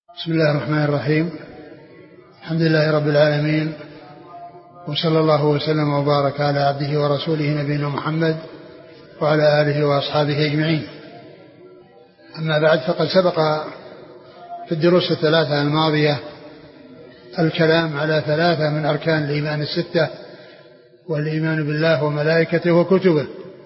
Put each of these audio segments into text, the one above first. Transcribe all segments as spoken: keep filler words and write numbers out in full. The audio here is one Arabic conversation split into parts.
بسم الله الرحمن الرحيم. الحمد لله رب العالمين، وصلى الله وسلم وبارك على عبده ورسوله نبينا محمد وعلى آله وأصحابه أجمعين. أما بعد، فقد سبق في الدروس الثلاثة الماضية الكلام على ثلاثة من أركان الإيمان الستة، والإيمان بالله وملائكته وكتبه.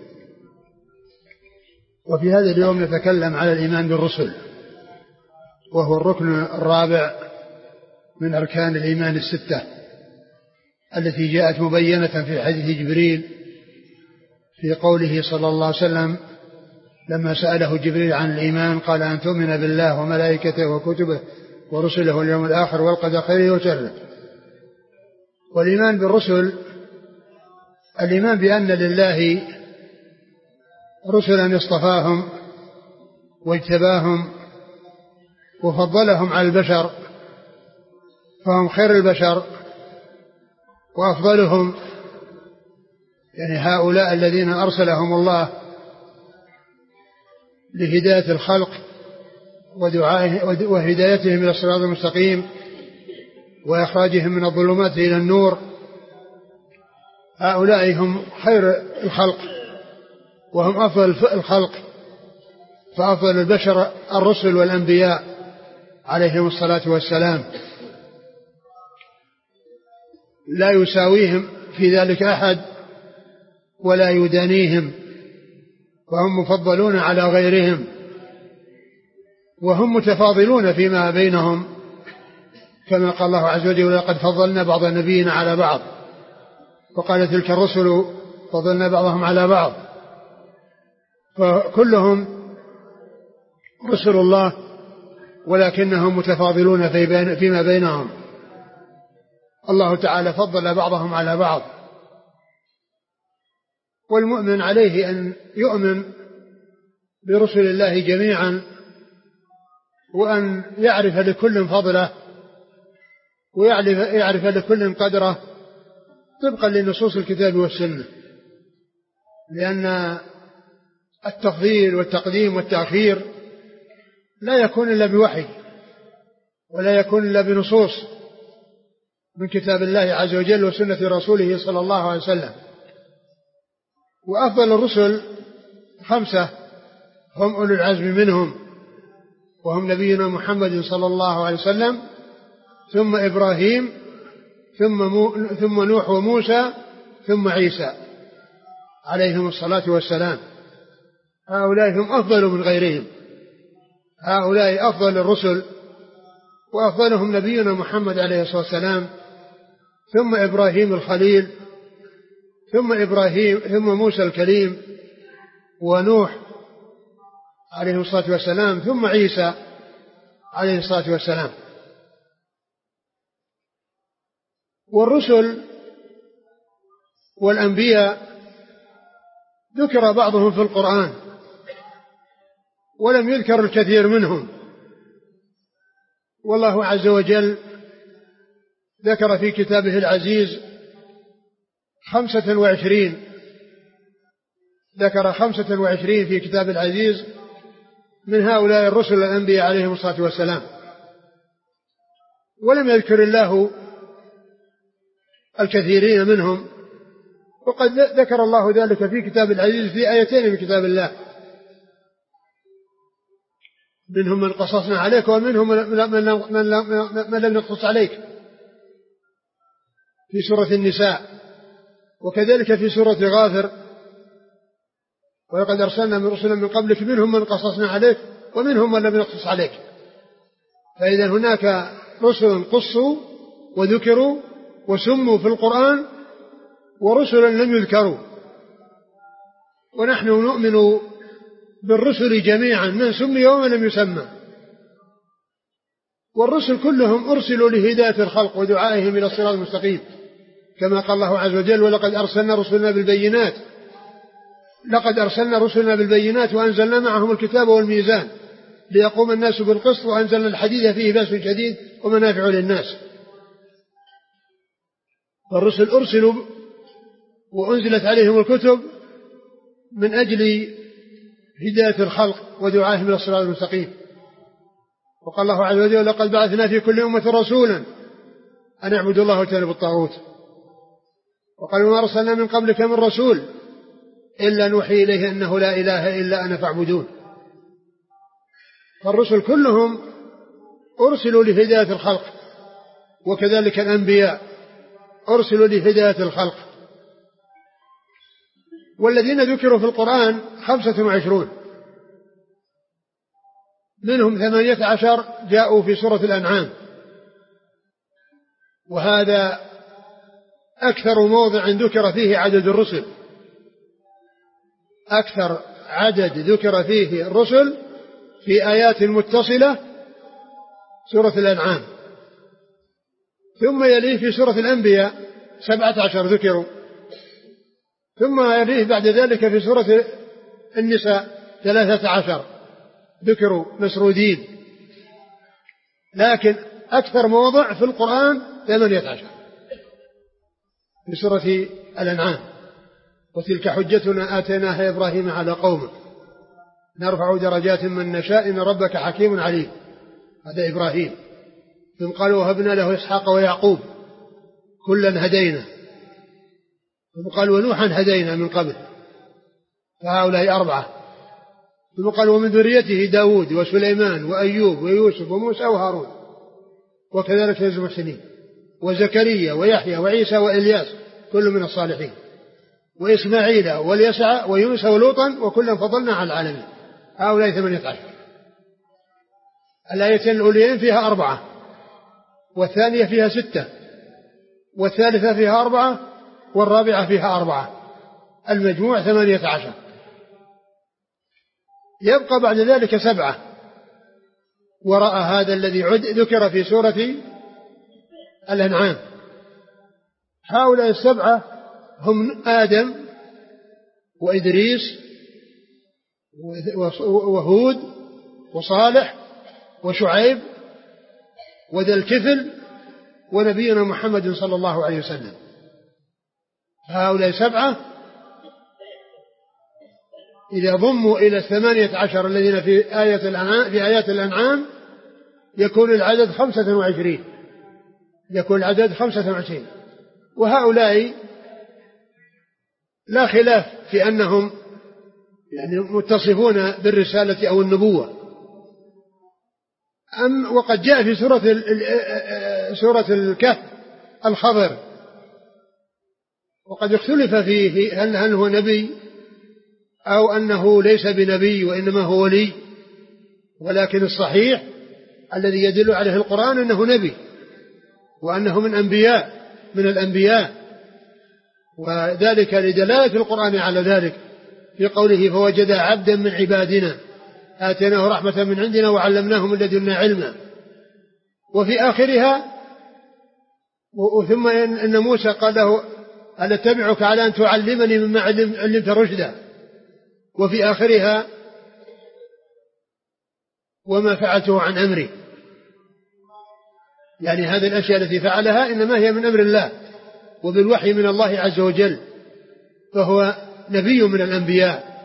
وفي هذا اليوم نتكلم على الإيمان بالرسل، وهو الركن الرابع من أركان الإيمان الستة التي جاءت مبينة في حديث جبريل في قوله صلى الله عليه وسلم لما سأله جبريل عن الإيمان قال: أن تؤمن بالله وملائكته وكتبه ورسله واليوم الآخر والقدر خيره وشره. والإيمان بالرسل الإيمان بأن لله رسلا اصطفاهم واجتباهم وفضلهم على البشر، فهم خير البشر وأفضلهم، يعني هؤلاء الذين أرسلهم الله لهداية الخلق وهدايتهم إلى الصراط المستقيم وإخراجهم من الظلمات إلى النور. هؤلاء هم خير الخلق وهم أفضل الخلق، فأفضل البشر الرسل والأنبياء عليهم الصلاة والسلام، لا يساويهم في ذلك أحد ولا يدانيهم، وهم مفضلون على غيرهم، وهم متفاضلون فيما بينهم، كما قال الله عز وجل: ولقد فضلنا بعض النبيين على بعض، وقال: تلك الرسل فضلنا بعضهم على بعض. فكلهم رسل الله، ولكنهم متفاضلون فيما بينهم. الله تعالى فضل بعضهم على بعض، والمؤمن عليه أن يؤمن برسل الله جميعا، وأن يعرف لكل فضله ويعرف لكل قدره طبقا لنصوص الكتاب والسنة، لأن التفضيل والتقديم والتأخير لا يكون إلا بوحي، ولا يكون إلا بنصوص من كتاب الله عز وجل وسنة رسوله صلى الله عليه وسلم. وأفضل الرسل خمسة هم أولو العزم منهم، وهم نبينا محمد صلى الله عليه وسلم، ثم إبراهيم، ثم, مو ثم نوح وموسى، ثم عيسى عليهم الصلاة والسلام. هؤلاء هم أفضل من غيرهم، هؤلاء أفضل الرسل، وأفضلهم نبينا محمد عليه الصلاة والسلام، ثم إبراهيم الخليل، ثم إبراهيم ثم موسى الكليم، ونوح عليه الصلاة والسلام، ثم عيسى عليه الصلاة والسلام. والرسل والأنبياء ذكر بعضهم في القرآن ولم يذكر الكثير منهم، والله عز وجل ذكر في كتابه العزيز خمسة وعشرين ذكر خمسة وعشرين في كتاب العزيز من هؤلاء الرسل الأنبياء عليهم الصلاة والسلام، ولم يذكر الله الكثيرين منهم، وقد ذكر الله ذلك في كتاب العزيز في آيتين من كتاب الله، منهم من قصصنا عليك ومنهم من لم نقصص عليك في سورة النساء، وكذلك في سورة غافر: ولقد أرسلنا من رسل من قبلك منهم من قصصنا عليك ومنهم من لم نقصص عليك. فإذا هناك رسل قصوا وذكروا وسموا في القرآن، ورسلا لم يذكروا. ونحن نؤمن بالرسل جميعا، من سمي ومن لم يسمى. والرسل كلهم أرسلوا لهداية الخلق ودعائهم إلى الصراط المستقيم، كما قال الله عز وجل: ولقد أرسلنا رسلنا بالبينات لقد أرسلنا رسلنا بالبينات وأنزلنا معهم الكتاب والميزان ليقوم الناس بالقسط وأنزلنا الحديد فيه بأس شديد ومنافع للناس. فالرسل أرسلوا وأنزلت عليهم الكتب من أجل هداية الخلق ودعائهم إلى الصراط المستقيم، وقال الله عز وجل لقد بعثنا في كل أمة رسولا أن اعبدوا الله واجتنبوا الطاغوت. وقال وما أرسلنا من قبلك من رسول إلا نوحي إليه أنه لا إله إلا أنا فاعبدون. فالرسل كلهم أرسلوا لهداية الخلق، وكذلك الأنبياء أرسلوا لهداية الخلق. والذين ذكروا في القرآن خمسة وعشرون، منهم ثمانية عشر جاءوا في سورة الأنعام، وهذا أكثر موضع ذكر فيه عدد الرسل، أكثر عدد ذكر فيه الرسل في آيات متصلة سورة الأنعام. ثم يليه في سورة الأنبياء سبعة عشر ذكروا، ثم يليه بعد ذلك في سورة النساء ثلاثة عشر ذكروا مسرودين. لكن أكثر موضع في القرآن ثمانية عشر في سورة الأنعام. وتلك حجتنا آتيناها إبراهيم على قومه نرفع درجات من نشاء إن ربك حكيم عليم. هذا إبراهيم. ثم قالوا وهبنا له إسحاق ويعقوب كلا هدينا. ثم قالوا ونوحا هدينا من قبل فهؤلاء أربعة. ثم قالوا ومن ذريته داود وسليمان وأيوب ويوسف وموسى وهارون وكذلك يزيد المحسنين وزكريا ويحيى وعيسى وإلياس كل من الصالحين وإسماعيل واليسع ويونس ولوطا وكلا فضلنا على العالمين. هؤلاء ثمانية عشر. الآيتين الأوليين فيها أربعة، والثانية فيها ستة، والثالثة فيها أربعة، والرابعة فيها أربعة، المجموع ثمانية عشر. يبقى بعد ذلك سبعة وراء هذا الذي عد ذكر في سورة الأنعام. هؤلاء السبعة هم آدم وإدريس وهود وصالح وشعيب وذا الكفل ونبينا محمد صلى الله عليه وسلم. هؤلاء سبعة إذا ضموا إلى الثمانية عشر الذين في آية الأنعام في آيات الأنعام يكون العدد خمسة وعشرين يكون العدد خمسة وعشرين. وهؤلاء لا خلاف في أنهم يعني متصفون بالرسالة أو النبوة. أم وقد جاء في سورة سورة الكهف الخضر، وقد اختلف فيه هل, هل هو نبي أو أنه ليس بنبي وإنما هو ولي، ولكن الصحيح الذي يدل عليه القرآن أنه نبي وأنه من أنبياء من الأنبياء، وذلك لدلالة القرآن على ذلك في قوله فوجد عبدا من عبادنا آتيناه رحمة من عندنا وعلمناه من لدنا علما. وفي آخرها ثم إن موسى قال له هل أتبعك على أن تعلمني مما علمت رشدا. وفي آخرها وما فعلته عن أمري، يعني هذه الأشياء التي فعلها إنما هي من أمر الله وبالوحي من الله عز وجل، فهو نبي من الأنبياء.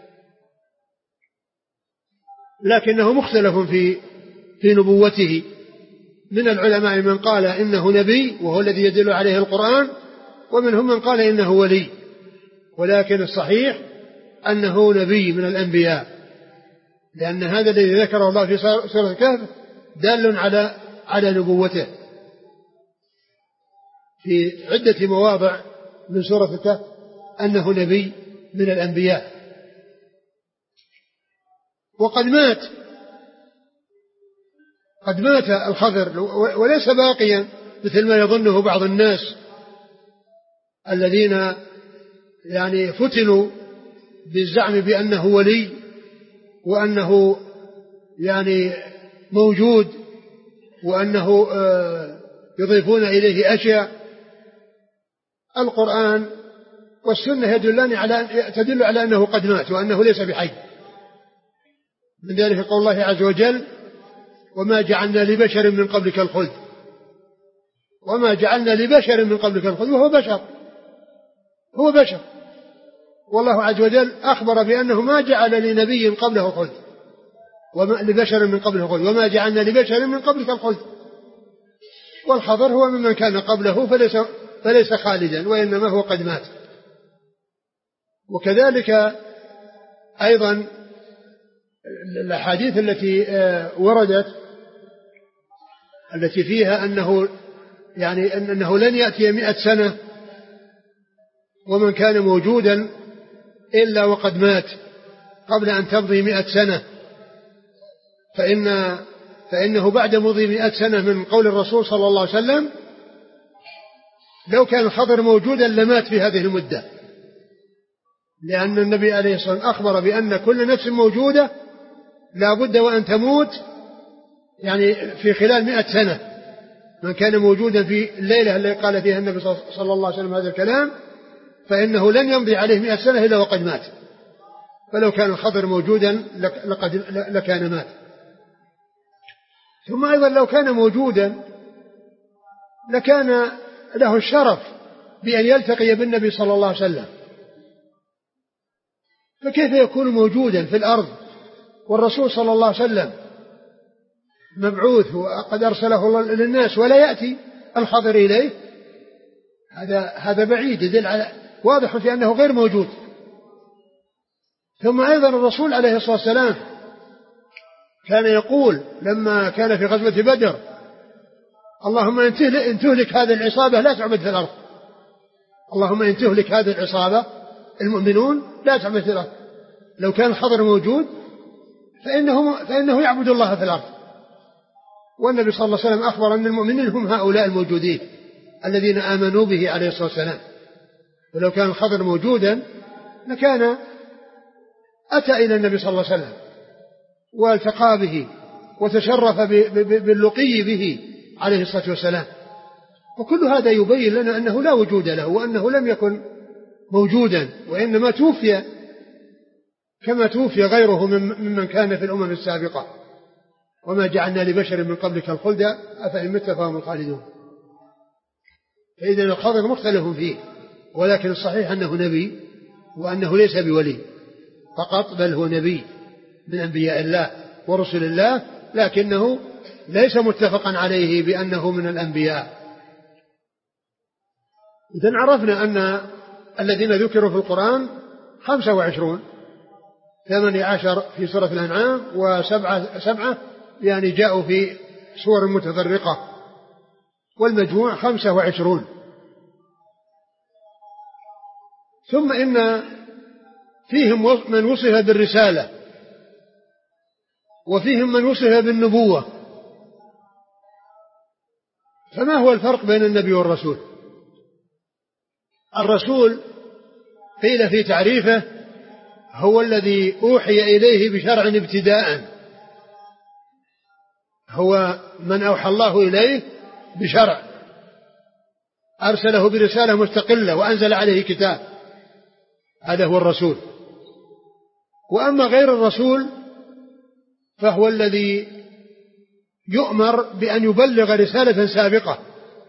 لكنه مختلف في في نبوته. من العلماء من قال إنه نبي وهو الذي يدل عليه القرآن، ومنهم من قال إنه ولي، ولكن الصحيح أنه نبي من الأنبياء، لأن هذا الذي ذكره الله في سورة الكهف دال على على نبوته في عدة مواضع من سورة الكهف أنه نبي من الأنبياء. وقد مات قد مات الخضر وليس باقيا مثل ما يظنه بعض الناس الذين يعني فتنوا بالزعم بأنه ولي وأنه يعني موجود وأنه يضيفون إليه أشياء. القرآن والسنة يدلان على تدل على أنه قد مات وأنه ليس بحي. من ذلك قول الله عز وجل وما جعلنا لبشر من قبلك الخلد، وما جعلنا لبشر من قبلك الخلد، وهو بشر هو بشر والله عز وجل أخبر بأنه ما جعل لنبي قبله خلد، وما لبشر من قبله الخلد وما جعلنا لبشر من قبلك الخلد. والخضر هو ممن كان قبله فليس, فليس خالدا وإنما هو قد مات. وكذلك أيضا الأحاديث التي وردت التي فيها أنه يعني أنه لن يأتي مئة سنة ومن كان موجودا إلا وقد مات قبل أن تمضي مئة سنة، فإن فإنه بعد مضي مئة سنة من قول الرسول صلى الله عليه وسلم لو كان الخضر موجودا لمات في هذه المدة، لأن النبي عليه الصلاة والسلام أخبر بأن كل نفس موجودة لا بد وأن تموت يعني في خلال مئة سنة. من كان موجودا في الليلة التي قال فيها النبي صلى الله عليه وسلم هذا الكلام فإنه لن يمضي عليه مئة سنة إلا وقد مات. فلو كان الخضر موجودا لقد لكان مات. ثم أيضا لو كان موجودا لكان له الشرف بأن يلتقي بالنبي صلى الله عليه وسلم، فكيف يكون موجودا في الأرض والرسول صلى الله عليه وسلم مبعوث وقد أرسله الله للناس ولا يأتي الخضر إليه؟ هذا هذا بعيد، يدل على واضح في أنه غير موجود. ثم أيضا الرسول عليه الصلاة والسلام كان يقول لما كان في غزوة بدر اللهم إن تهلك هذه العصابة لا تعبد في الأرض، اللهم إن تهلك هذه العصابة المؤمنون لا تعبد في الأرض. لو كان الخضر موجود فإنه, فإنه يعبد الله في الأرض. والنبي صلى الله عليه وسلم أخبر أن المؤمنين هم هؤلاء الموجودين الذين آمنوا به عليه الصلاة والسلام. ولو كان الخضر موجودا لكان أتى إلى النبي صلى الله عليه وسلم والتقى به وتشرف باللقي به عليه الصلاة والسلام. وكل هذا يبين لنا أنه لا وجود له وأنه لم يكن موجودا، وإنما توفي كما توفي غيره ممن كان في الأمم السابقة. وما جعلنا لبشر من قبلك الخلد أفإن مت فهم الخالدون. فإذا الخضر مختلف فيه، ولكن الصحيح أنه نبي وأنه ليس بولي فقط، بل هو نبي من أنبياء الله ورسل الله، لكنه ليس متفقا عليه بأنه من الأنبياء. إذن عرفنا أن الذين ذكروا في القرآن خمسة وعشرون، ثمانية عشر في سورة الأنعام وسبعة سبعة يعني جاءوا في سور متفرقة، والمجموع خمسة وعشرون. ثم إن فيهم من وصف بالرسالة وفيهم من وصف بالنبوة. فما هو الفرق بين النبي والرسول؟ الرسول قيل في تعريفه هو الذي أوحي إليه بشرع ابتداء، هو من أوحى الله إليه بشرع أرسله برسالة مستقلة وأنزل عليه كتاب، هذا هو الرسول. وأما غير الرسول فهو الذي يؤمر بأن يبلغ رسالة سابقة.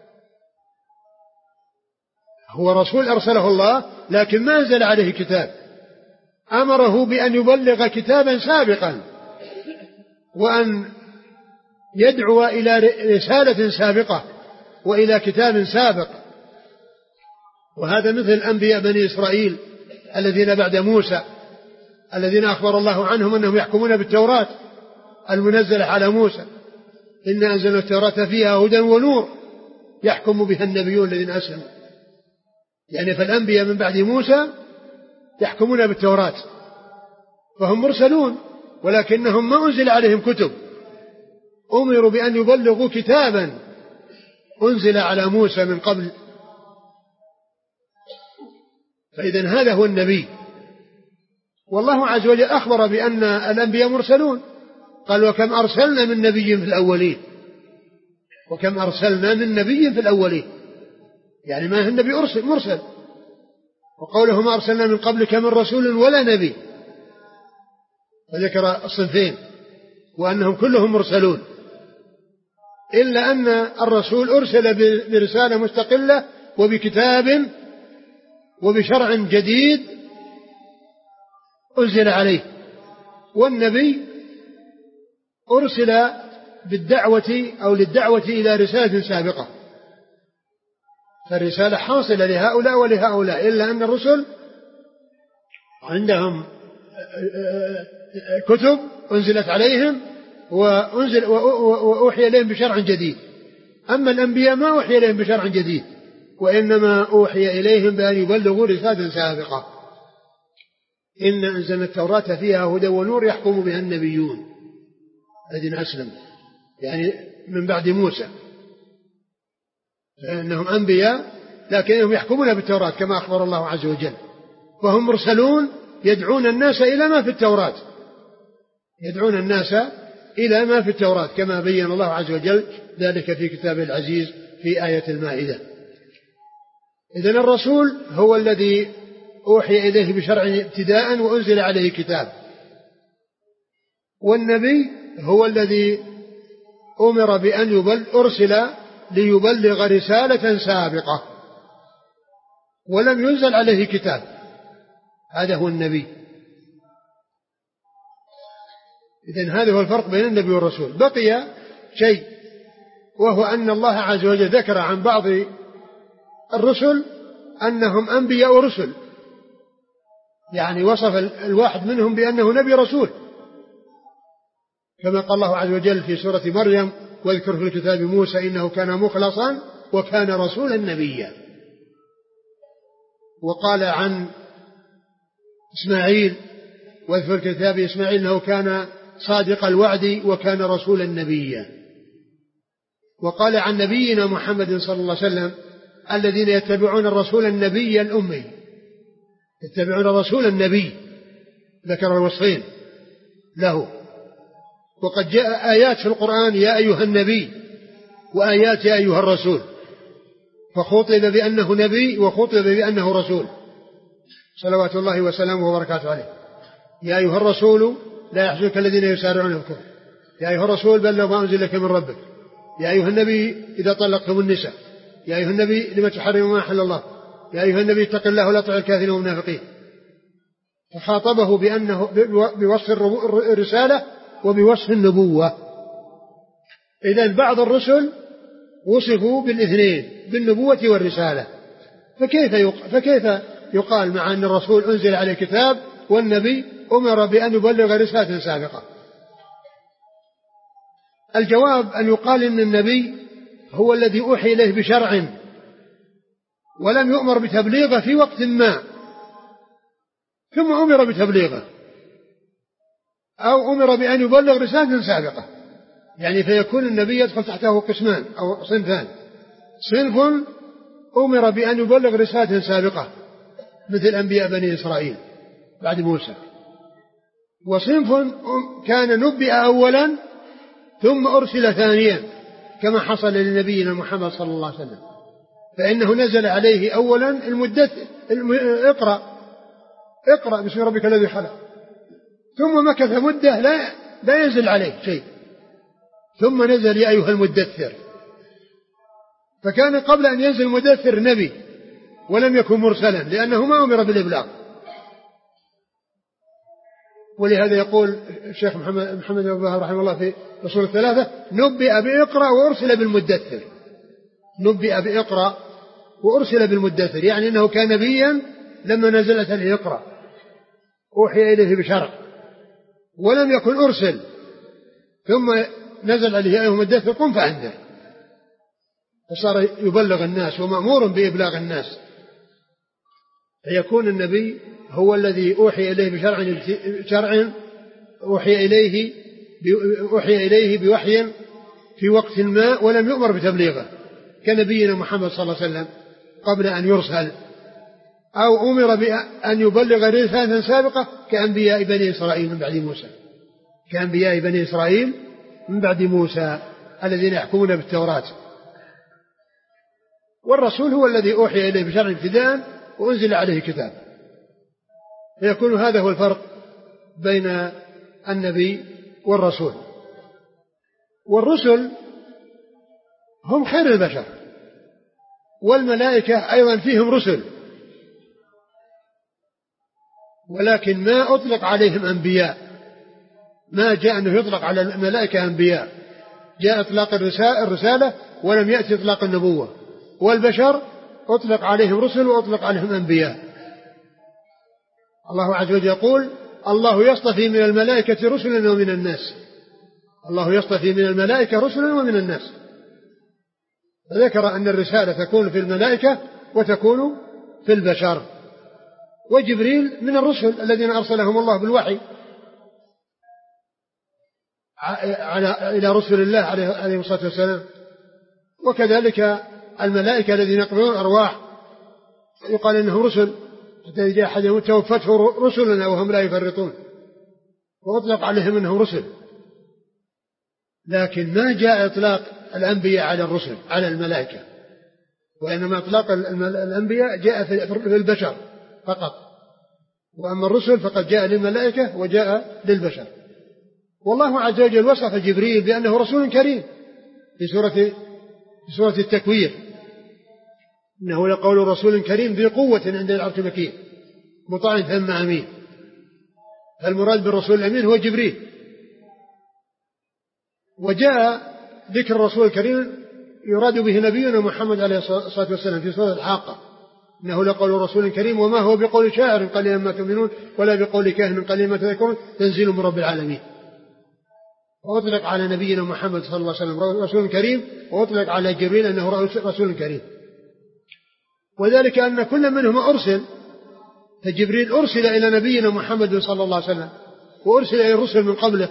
هو رسول أرسله الله لكن ما أنزل عليه كتاب، أمره بأن يبلغ كتابا سابقا وأن يدعو إلى رسالة سابقة وإلى كتاب سابق. وهذا مثل أنبياء بني إسرائيل الذين بعد موسى الذين أخبر الله عنهم أنهم يحكمون بالتوراة المنزلة على موسى، إن أنزلنا التوراة فيها هدى ونور يحكم بها النبيون الذين أسلموا. يعني فالأنبياء من بعد موسى يحكمون بالتوراة فهم مرسلون، ولكنهم ما أنزل عليهم كتب، أمروا بأن يبلغوا كتابا أنزل على موسى من قبل. فإذن هذا هو النبي. والله عز وجل أخبر بأن الأنبياء مرسلون، قال وكم أرسلنا من نبي في الأولين، وكم أرسلنا من نبي في الأولين، يعني ما هو النبي أرسل مرسل. وقوله ما أرسلنا من قبلك من رسول ولا نبي، فذكر الصنفين وأنهم كلهم مرسلون، إلا أن الرسول أرسل برسالة مستقلة وبكتاب وبشرع جديد أنزل عليه. والنبي أرسل بالدعوة أو للدعوة إلى رسالة سابقة، فالرسالة حاصلة لهؤلاء ولهؤلاء، إلا أن الرسل عندهم كتب أنزلت عليهم وأنزل وأوحي إليهم بشرع جديد، أما الأنبياء ما أوحي إليهم بشرع جديد، وإنما أوحي إليهم بأن يبلغوا رسالة سابقة. إن أنزلنا التوراة فيها هدى ونور يحكم بها النبيون الذين أسلموا، يعني من بعد موسى، فإنهم أنبياء لكنهم يحكمون بالتوراة كما أخبر الله عز وجل، وهم مرسلون يدعون الناس إلى ما في التوراة، يدعون الناس إلى ما في التوراة كما بين الله عز وجل ذلك في كتابه العزيز في آية المائدة. إذن الرسول هو الذي أوحي إليه بشرع ابتداء وأنزل عليه كتاب، والنبي هو الذي أمر بأن يبل أرسل ليبلغ رسالة سابقة ولم ينزل عليه كتاب، هذا هو النبي. إذن هذا هو الفرق بين النبي والرسول. بقي شيء، وهو أن الله عز وجل ذكر عن بعض الرسل أنهم أنبياء ورسل، يعني وصف الواحد منهم بأنه نبي رسول، كما قال الله عز وجل في سورة مريم: واذكر في الكتاب موسى إنه كان مخلصا وكان رسولا نبيا. وقال عن إسماعيل: واذكر في الكتاب إسماعيل إنه كان صادق الوعد وكان رسولا نبيا. وقال عن نبينا محمد صلى الله عليه وسلم: الذين يتبعون الرسول النبي الأمي، يتبعون الرسول النبي، ذكر الوصفين له. وقد جاء آيات في القرآن: يا أيها النبي، وآيات يا أيها الرسول، فخطب بأنه نبي وخطب بأنه رسول صلوات الله وسلامه وبركاته عليه. يا أيها الرسول لا يحزنك الذين يسارعون في الكفر، يا أيها الرسول بلغ ما أنزل لك من ربك، يا أيها النبي إذا طلقتم النساء، يا أيها النبي لما تحرم ما أحل الله، يا أيها النبي اتق الله ولا تطع الكافرين والمنافقين. فخاطبه بأنه بوصف الرسالة وبوصف النبوة. إذن بعض الرسل وصفوا بالاثنين، بالنبوة والرسالة، فكيف فكيف يقال مع أن الرسول أنزل عليه كتاب والنبي أمر بأن يبلغ رسالة سابقة؟ الجواب أن يقال إن النبي هو الذي أوحي إليه بشرع ولم يؤمر بتبليغه في وقت ما ثم أمر بتبليغه، أو أمر بأن يبلغ رسالة سابقة، يعني فيكون النبي يدخل تحته قسمان أو صنفان: صنف أمر بأن يبلغ رسالة سابقة مثل أنبياء بني إسرائيل بعد موسى، وصنف كان نبئ أولا ثم أرسل ثانيا كما حصل لنبينا محمد صلى الله عليه وسلم، فإنه نزل عليه أولا المدثر: اقرأ اقرأ باسم ربك الذي خلق، ثم مكث مدة لا لا ينزل عليه شيء، ثم نزل يا أيها المدثر. فكان قبل أن ينزل المدثر نبي ولم يكن مرسلا لأنه ما أمر بالإبلاغ. ولهذا يقول الشيخ محمد محمد بن وهاب رحمه الله في أصول الثلاثة: نبئ بإقرأ وأرسل بالمدثر. نبئ بإقرأ وأرسل بالمدثر، يعني أنه كان نبيا لما نزلت عليه اقرأ، أوحي إليه بشرع، ولم يكن أرسل، ثم نزل عليه يا أيها المدثر قم فأنذر، فصار يبلغ الناس ومأمور بإبلاغ الناس. فيكون النبي هو الذي أوحي إليه بشرع شرع أوحي إليه أوحي إليه بوحي في وقت ما ولم يؤمر بتبليغه، كنبينا محمد صلى الله عليه وسلم قبل أن يرسل، أو أمر بأن يبلغ رسالة سابقة كأنبياء بني إسرائيل من بعد موسى، كأنبياء بني إسرائيل من بعد موسى الذين يحكمون بالتوراة. والرسول هو الذي أوحي إليه بشرع ابتداء وأنزل عليه كتاب. فيكون هذا هو الفرق بين النبي والرسول. والرسل هم خير البشر، والملائكة أيضا فيهم رسل، ولكن ما أطلق عليهم أنبياء، ما جاء أنه يطلق على الملائكة أنبياء، جاء إطلاق الرسالة ولم يأتي إطلاق النبوة. والبشر أطلق عليهم رسل وأطلق عليهم أنبياء. الله عز وجل يقول الله يصطفي من الملائكة رسلا ومن الناس، الله يصطفي من الملائكة رسلا ومن الناس. فذكر أن الرسالة تكون في الملائكة وتكون في البشر. وجبريل من الرسل الذين أرسلهم الله بالوحي على إلى رسل الله عليه الصلاة والسلام. وكذلك الملائكة الذين يقبلون الأرواح يقال إنهم رسل، حتى جاء أحدهم توفته رسلنا وهم لا يفرطون، وأطلق عليهم أنهم رسل. لكن ما جاء إطلاق الأنبياء على الرسل على الملائكة، وإنما إطلاق الأنبياء جاء في البشر فقط، وأما الرسل فقد جاء للملائكة وجاء للبشر. والله عز وجل وصف جبريل بأنه رسول كريم في سورة في سورة التكوير، إنه لقول رسول كريم ذي قوة عند العرش مكين مطاع ثم أمين. فالمراد بالرسول الأمين هو جبريل. وجاء ذكر الرسول الكريم يراد به نبينا محمد عليه الصلاة والسلام في سورة الحاقة، إنه لقول رسول كريم وما هو بقول شاعر قليلا ما تؤمنون ولا بقول كاهن قليلا ما تذكرون تنزيل من رب العالمين. وأطلق على نبينا محمد صلى الله عليه وسلم رسول كريم، وأطلق على جبريل أنه رسول كريم. وذلك أن كل منهم أرسل، فجبريل أرسل إلى نبينا محمد صلى الله عليه وسلم، وأرسل إلى الرسل من قبله،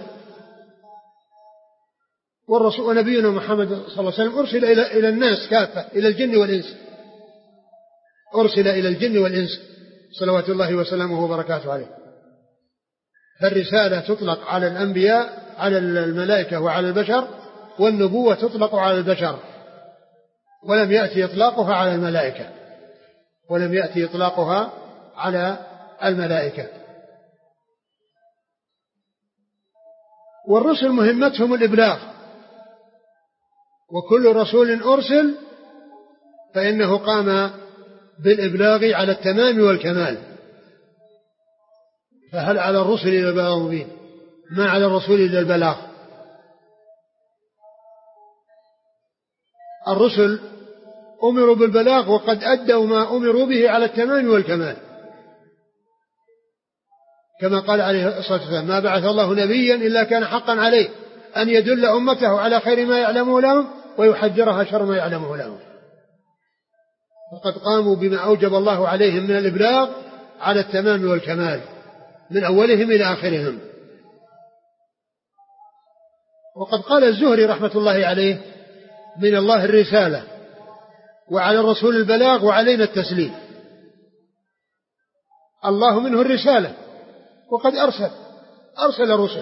والرسول ونبينا محمد صلى الله عليه وسلم أرسل إلى إلى الناس كافة، إلى الجن والإنس، أرسل إلى الجن والإنس صلوات الله وسلامه وبركاته عليه. فالرسالة تطلق على الأنبياء على الملائكة وعلى البشر، والنبوة تطلق على البشر، ولم يأتي إطلاقها على الملائكة ولم يأتي إطلاقها على الملائكة. والرسل مهمتهم الإبلاغ، وكل رسول أرسل فإنه قام بالإبلاغ على التمام والكمال. فهل على الرسل إلا البلاغ المبين؟ ما على الرسول إلا البلاغ. الرسل أمروا بالبلاغ وقد أدوا ما أمروا به على التمام والكمال، كما قال عليه الصلاة والسلام ما بعث الله نبيا إلا كان حقا عليه أن يدل أمته على خير ما يعلمه لهم ويحذرها شر ما يعلمه لهم. فقد قاموا بما أوجب الله عليهم من الإبلاغ على التمام والكمال من أولهم إلى آخرهم. وقد قال الزهري رحمة الله عليه من الله الرسالة وعلى الرسول البلاغ وعلينا التسليم. الله منه الرسالة وقد أرسل أرسل الرسل،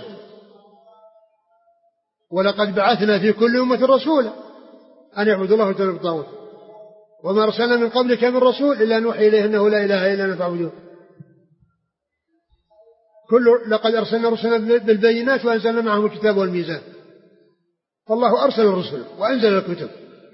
ولقد بعثنا في كل أمة رسولا أن يعبدوا الله ويجتنبوا الطاغوت وما أرسلنا من قبلك من رسول إلا نوحي إليه أنه لا إله إلا أنا فاعبدوه. كل لقد أرسلنا رسلنا بالبينات وأنزلنا معهم الكتاب والميزان. فالله أرسل الرسل وأنزل الكتب،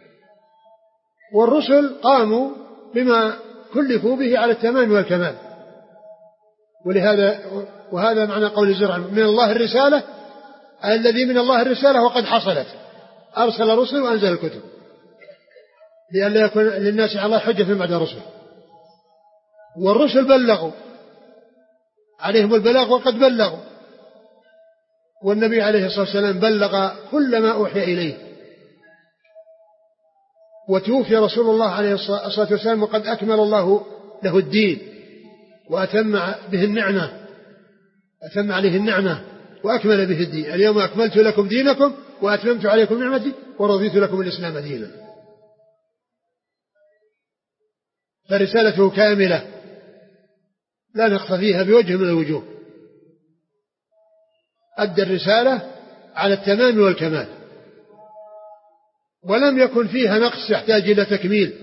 والرسل قاموا بما كلفوا به على التمام والكمال. ولهذا وهذا معنى قول الزرع من الله الرسالة، الذي من الله الرسالة وقد حصلت، أرسل الرسل وأنزل الكتب لأن لا يكون للناس على الله حجة بعد الرسل. والرسل بلغوا عليهم البلاغ وقد بلغوا، والنبي عليه الصلاة والسلام بلغ كل ما أوحي إليه. وتوفي رسول الله عليه الصلاة والسلام وقد أكمل الله له الدين وأتم به النعمة، أتم عليه النعمة وأكمل به الدين. اليوم أكملت لكم دينكم وأتممت عليكم نعمتي ورضيت لكم الإسلام دينا. فرسالته كاملة لا نخفى فيها بوجه من الوجوه، أدى الرسالة على التمام والكمال، ولم يكن فيها نقص يحتاج إلى تكميل.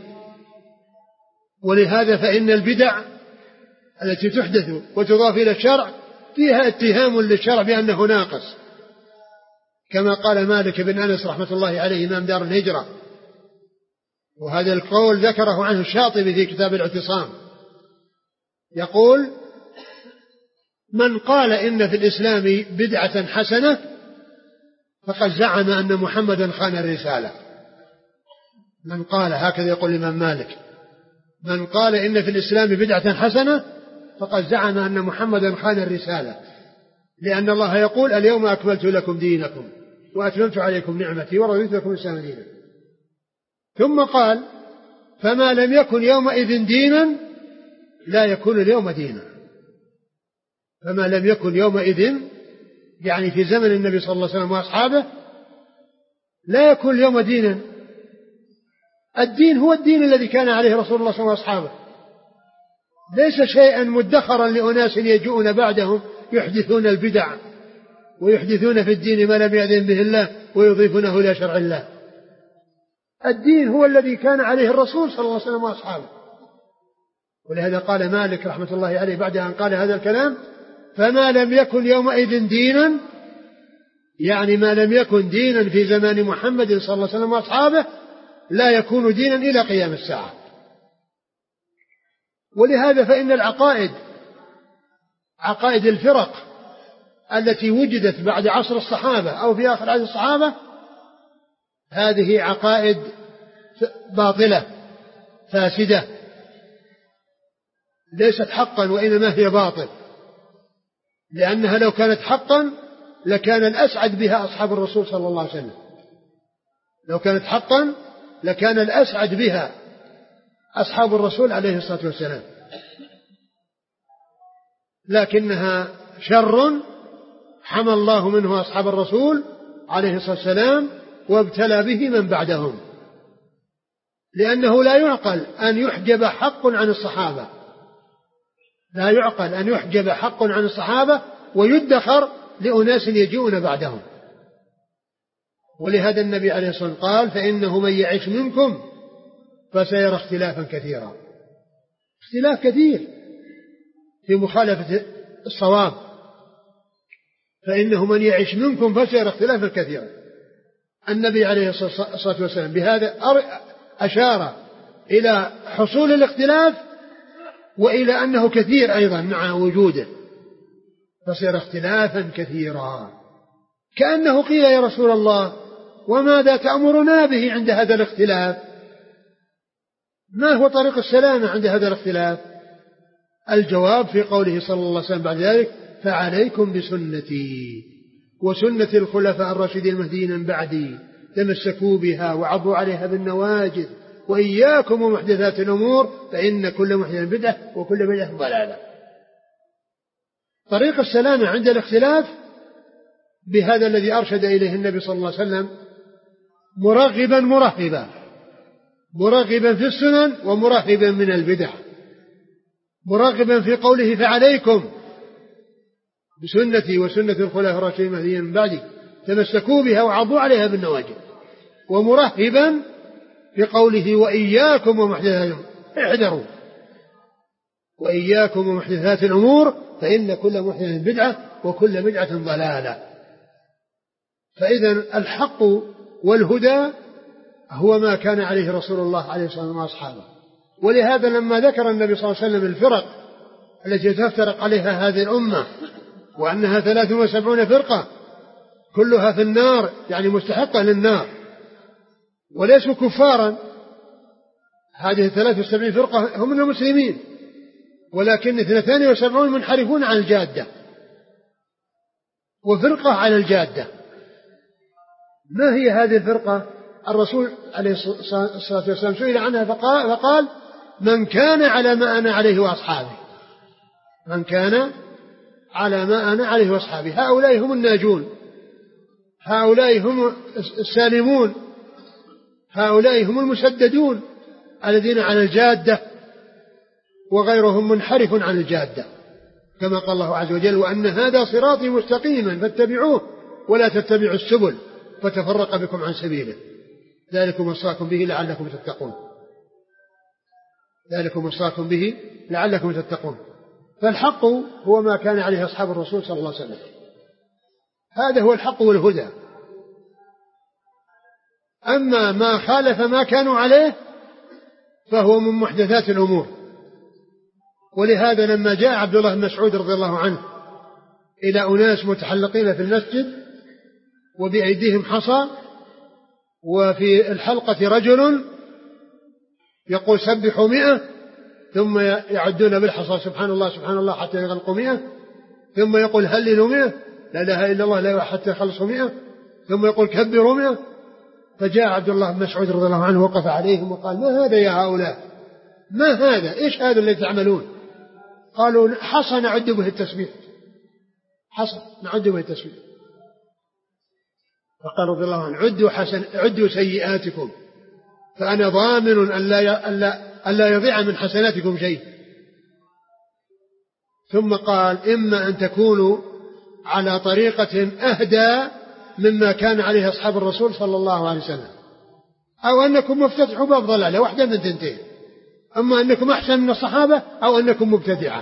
ولهذا فإن البدع التي تحدث وتضاف إلى الشرع فيها اتهام للشرع بأنه ناقص، كما قال مالك بن أنس رحمة الله عليه إمام دار الهجرة، وهذا القول ذكره عنه الشاطبي في كتاب الاعتصام، يقول من قال إن في الإسلام بدعة حسنة فقد زعم أن محمدا خان الرسالة. من قال، هكذا يقول الإمام مالك، من قال إن في الإسلام بدعة حسنة فقد زعم أن محمدا خان الرسالة، لأن الله يقول اليوم أكملت لكم دينكم وأتممت عليكم نعمتي ورضيت لكم الإسلام دينا. ثم قال فما لم يكن يومئذ دينا لا يكون اليوم دينا. فما لم يكن يومئذ يعني في زمن النبي صلى الله عليه وسلم وأصحابه لا يكون اليوم دينا. الدين هو الدين الذي كان عليه رسول الله صلى الله عليه وسلم وأصحابه، ليس شيئا مدخرا لأناس يجؤون بعدهم يحدثون البدع ويحدثون في الدين ما لم يأذن به الله ويضيفونه إلى شرع الله. الدين هو الذي كان عليه الرسول صلى الله عليه وسلم وأصحابه. ولهذا قال مالك رحمة الله عليه بعد أن قال هذا الكلام فما لم يكن يومئذ دينا، يعني ما لم يكن دينا في زمان محمد صلى الله عليه وسلم وأصحابه لا يكون دينا إلى قيام الساعة. ولهذا فإن العقائد، عقائد الفرق التي وجدت بعد عصر الصحابة أو في آخر عهد الصحابة هذه عقائد باطلة فاسدة ليست حقا وإنما هي باطل، لأنها لو كانت حقا لكان الأسعد بها أصحاب الرسول صلى الله عليه وسلم. لو كانت حقا لكان الأسعد بها أصحاب الرسول عليه الصلاة والسلام، لكنها شر حمى الله منه أصحاب الرسول عليه الصلاة والسلام وابتلى به من بعدهم، لأنه لا يعقل أن يحجب حق عن الصحابة، لا يعقل أن يحجب حق عن الصحابة ويدخر لأناس يجيئون بعدهم. ولهذا النبي عليه الصلاة والسلام قال فإنه من يعيش منكم فسيرى اختلافا كثيرا، اختلاف كثير في مخالفة الصواب، فإنه من يعيش منكم فسيرى اختلافا كثيرا. النبي عليه الصلاة والسلام بهذا أشار إلى حصول الاختلاف وإلى أنه كثير أيضا مع وجوده، فسيرى اختلافا كثيرا. كأنه قيل يا رسول الله وماذا تأمرنا به عند هذا الاختلاف؟ ما هو طريق السلامة عند هذا الاختلاف؟ الجواب في قوله صلى الله عليه وسلم بعد ذلك فعليكم بسنتي وسنة الخلفاء الراشدين المهديين من بعدي تمسكوا بها وعضوا عليها بالنواجذ وإياكم ومحدثات الأمور فإن كل محدث بدعة وكل بدعة ضلالة. طريق السلامة عند الاختلاف بهذا الذي أرشد إليه النبي صلى الله عليه وسلم، مرغبا مرهبا، مرغبا في السنن ومرهبا من البدع، مرغبا في قوله فعليكم بسنتي وسنة الخلفاء الراشدين المهديين من بعدي تمسكوا بها وعضوا عليها بالنواجذ، ومرهبا في قوله وإياكم ومحدثات الأمور احذروا وإياكم ومحدثات الأمور فإن كل محدث بدعة وكل بدعة ضلالة. فإذا الحق والهدى هو ما كان عليه رسول الله عليه الصلاة والسلام وأصحابه. ولهذا لما ذكر النبي صلى الله عليه وسلم الفرق التي تفترق عليها هذه الأمة وأنها ثلاث وسبعون فرقة كلها في النار، يعني مستحقة للنار وليسوا كفارا، هذه الثلاث وسبعين فرقة هم من المسلمين، ولكن اثنتان وسبعون منحرفون عن الجادة وفرقة على الجادة. ما هي هذه الفرقة؟ الرسول عليه الصلاة والسلام سئل عنها فقال, فقال من كان على ما أنا عليه وأصحابي، من كان على ما أنا عليه وأصحابي، هؤلاء هم الناجون، هؤلاء هم السالمون، هؤلاء هم المسددون الذين على الجادة، وغيرهم منحرف عن الجادة، كما قال الله عز وجل وأن هذا صراطي مستقيما فاتبعوه ولا تتبعوا السبل فتفرق بكم عن سبيله ذلكم وصاكم به لعلكم تتقون، ذلكم وصاكم به لعلكم تتقون. فالحق هو ما كان عليه أصحاب الرسول صلى الله عليه وسلم، هذا هو الحق والهدى. أما ما خالف ما كانوا عليه فهو من محدثات الأمور. ولهذا لما جاء عبد الله بن مسعود رضي الله عنه إلى أناس متحلقين في المسجد وبأيديهم حصى، وفي الحلقة رجل يقول سبحوا مئة، ثم يعدون بالحصى سبحان الله سبحان الله حتى يغلقوا مئة، ثم يقول هللوا مئة، لا إله إلا الله لا حتى يخلصوا مئة، ثم يقول كبروا مئة. فجاء عبد الله بن مسعود رضي الله عنه وقف عليهم وقال ما هذا يا هؤلاء، ما هذا، إيش هذا الذي تعملون؟ قالوا حصى نعد به التسبيح، حصى نعد به التسبيح. فقال رضي الله عنه عدوا, حسن عدوا سيئاتكم فأنا ضامن أن لا, أن لا يضيع من حسناتكم شيء. ثم قال إما أن تكونوا على طريقة أهدى مما كان عليه أصحاب الرسول صلى الله عليه وسلم، أو أنكم مفتتحوا باب ضلالة، واحدة من تنتين، أما أنكم أحسن من الصحابة أو أنكم مبتدعة.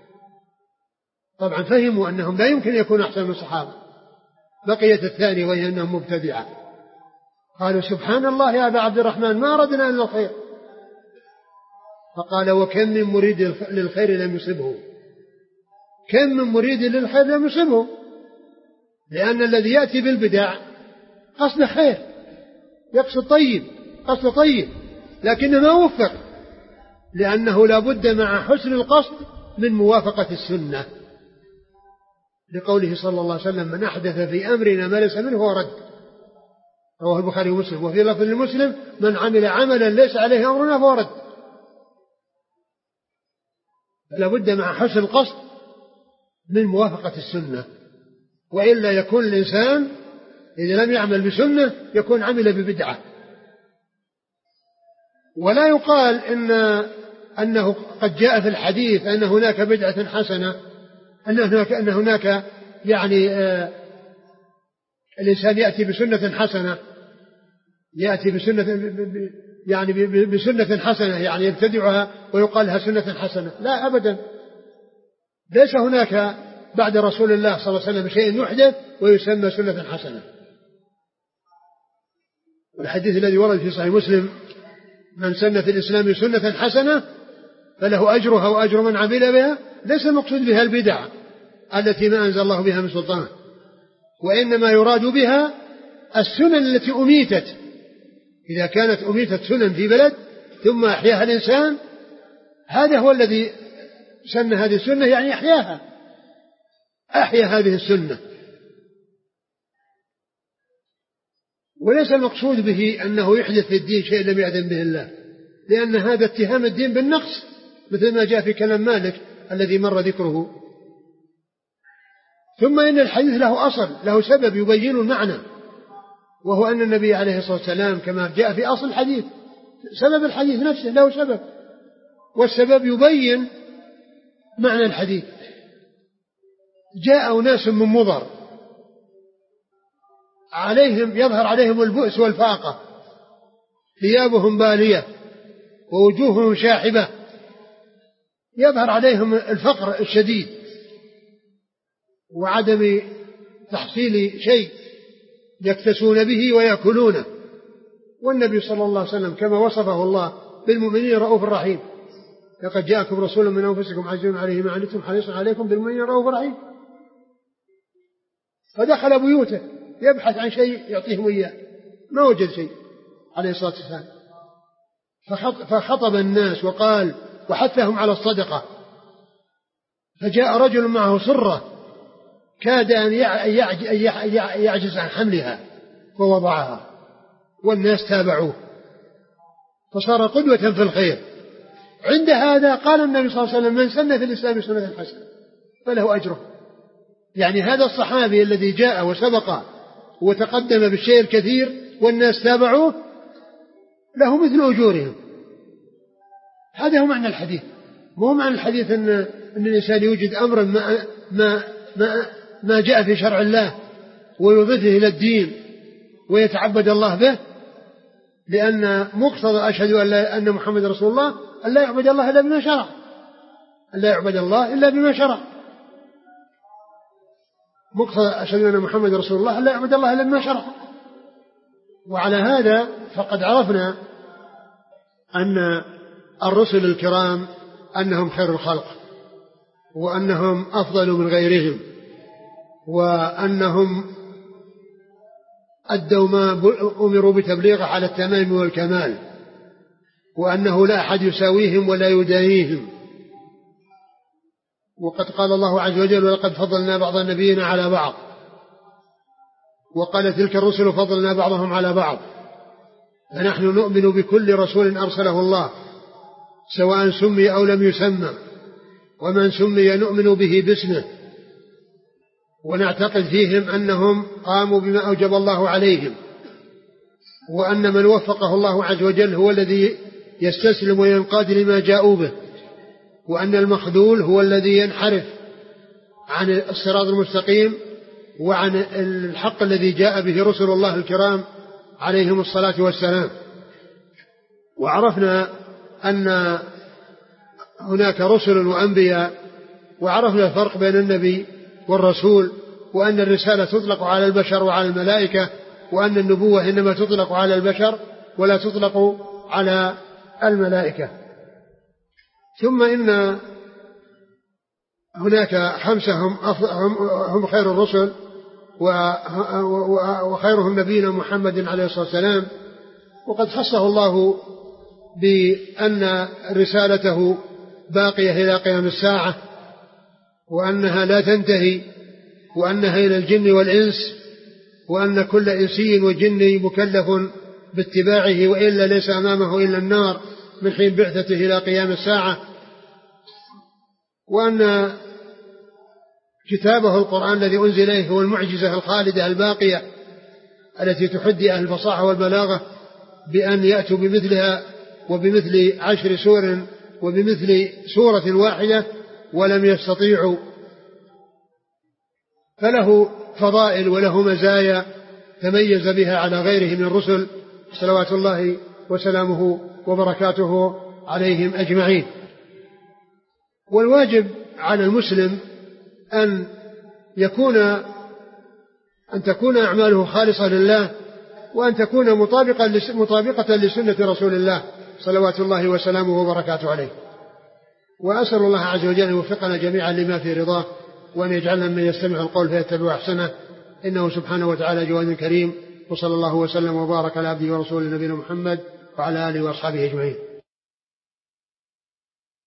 طبعا فهموا أنهم لا يمكن يكونوا أحسن من الصحابة، بقيت الثانية وهي أنهم مبتدعة. قالوا سبحان الله يا أبا عبد الرحمن ما أردنا إلا الخير. فقال وكم من مريد للخير لم يصبه، كم من مريد للخير لم يصبه، لأن الذي يأتي بالبدع قصد خير، يقصد طيب، قصد طيب، لكنه ما وفق، لأنه لا بد مع حسن القصد من موافقة السنة، لقوله صلى الله عليه وسلم من أحدث في أمرنا ما ليس منه هو رد، رواه البخاري ومسلم. وفي لفظ لمسلم من عمل عملا ليس عليه أمرنا فهو رد. لا بد مع حسن القصد من موافقة السنة، وإلا يكون الإنسان إذا لم يعمل بسنة يكون عمل ببدعة. ولا يقال إن أنه قد جاء في الحديث أن هناك بدعة حسنة، أن هناك, أن هناك يعني آه الإنسان يأتي بسنة حسنة، يأتي بسنة يعني بسنة حسنة يعني يبتدعها ويقال لها سنة حسنة، لا أبدا، ليس هناك بعد رسول الله صلى الله عليه وسلم شيء يحدث ويسمى سنة حسنة. والحديث الذي ورد في صحيح مسلم من سن في الإسلام سنة حسنة فله أجرها وأجر من عمل بها، ليس المقصود بها البدع التي ما أنزل الله بها من سلطان، وإنما يراد بها السنن التي أميتت. إذا كانت أميتت سنن في بلد ثم أحياها الإنسان، هذا هو الذي سن هذه السنة، يعني أحياها، أحيا هذه السنة. وليس المقصود به أنه يحدث في الدين شيء لم يأذن به الله، لأن هذا اتهام الدين بالنقص، مثل ما جاء في كلام مالك الذي مر ذكره. ثم إن الحديث له أصل، له سبب يبين المعنى، وهو أن النبي عليه الصلاة والسلام كما جاء في أصل الحديث، سبب الحديث نفسه له سبب، والسبب يبين معنى الحديث. جاء أناس من مضر عليهم يظهر عليهم البؤس والفاقة، ثيابهم بالية ووجوههم شاحبة، يظهر عليهم الفقر الشديد وعدم تحصيل شيء يكتسون به ويأكلونه. والنبي صلى الله عليه وسلم كما وصفه الله بالمؤمنين رؤوف رحيم، لقد جاءكم رسول من أنفسكم عزيز عليه ما عنتم حريص عليكم بالمؤمنين رؤوف رحيم. فدخل بيوته يبحث عن شيء يعطيهم إياه، ما وجد شيء عليه الصلاة والسلام، فخطب الناس وقال وحثهم على الصدقة. فجاء رجل معه صرة كاد أن يعجز عن حملها فوضعها، والناس تابعوه فصار قدوة في الخير. عند هذا قال النبي صلى الله عليه وسلم من سن في الإسلام سنة حسنة فله أجره. يعني هذا الصحابي الذي جاء وسبق وتقدم بالشيء الكثير والناس تابعوه له مثل أجورهم. هذا هو معنى الحديث. مو معنى الحديث أن, أن الإنسان يوجد أمرا ما, ما, ما, ما جاء في شرع الله ويضيفه إلى الدين ويتعبد الله به، لأن مقتضى أشهد أن, أن محمد رسول الله أن لا يعبد الله إلا بما شرع، أن لا يعبد الله إلا بما شرع. مقتضى أشهد أن محمد رسول الله أن لا يعبد الله إلا بما شرع. وعلى هذا فقد عرفنا أن الرسل الكرام أنهم خير الخلق وأنهم أفضل من غيرهم، وأنهم أدوا ما أمروا بتبليغه على التمام والكمال، وأنه لا أحد يساويهم ولا يدانيهم. وقد قال الله عز وجل: ولقد فضلنا بعض النبيين على بعض، وقال: تلك الرسل فضلنا بعضهم على بعض. فنحن نؤمن بكل رسول أرسله الله سواء سمي أو لم يسمى، ومن سمي نؤمن به باسمه، ونعتقد فيهم أنهم قاموا بما أوجب الله عليهم، وأن من وفقه الله عز وجل هو الذي يستسلم وينقاد لما جاءوا به، وأن المخذول هو الذي ينحرف عن الصراط المستقيم وعن الحق الذي جاء به رسل الله الكرام عليهم الصلاة والسلام. وعرفنا أن هناك رسل وأنبياء، وعرفنا الفرق بين النبي والرسول، وأن الرسالة تطلق على البشر وعلى الملائكة، وأن النبوة إنما تطلق على البشر ولا تطلق على الملائكة. ثم إن هناك خمسة هم, هم خير الرسل وخيرهم نبينا محمد عليه الصلاة والسلام، وقد خصه الله بأن رسالته باقية إلى قيام الساعة، وأنها لا تنتهي، وأنها إلى الجن والإنس، وأن كل إنسي وجني مكلف باتباعه، وإلا ليس أمامه إلا النار من حين بعثته إلى قيام الساعة، وأن كتابه القرآن الذي أنزل إليه هو المعجزة الخالدة الباقية التي تحدي أهل الفصاحة والبلاغة بأن يأتوا بمثلها وبمثل عشر سور وبمثل سورة واحدة ولم يستطيعوا. فله فضائل وله مزايا تميز بها على غيره من الرسل صلوات الله وسلامه وبركاته عليهم أجمعين. والواجب على المسلم أن يكون أن تكون أعماله خالصة لله، وأن تكون مطابقة مطابقة لسنة رسول الله صلوات الله وسلامه وبركاته عليه. وأسأل الله عز وجل أن يوفقنا جميعا لما في رضاه، وأن يجعلنا من يستمع القول فيتبع أحسنه، إنه سبحانه وتعالى جواد كريم. وصلى الله وسلم وبارك على عبده ورسوله نبينا محمد وعلى آله وأصحابه أجمعين.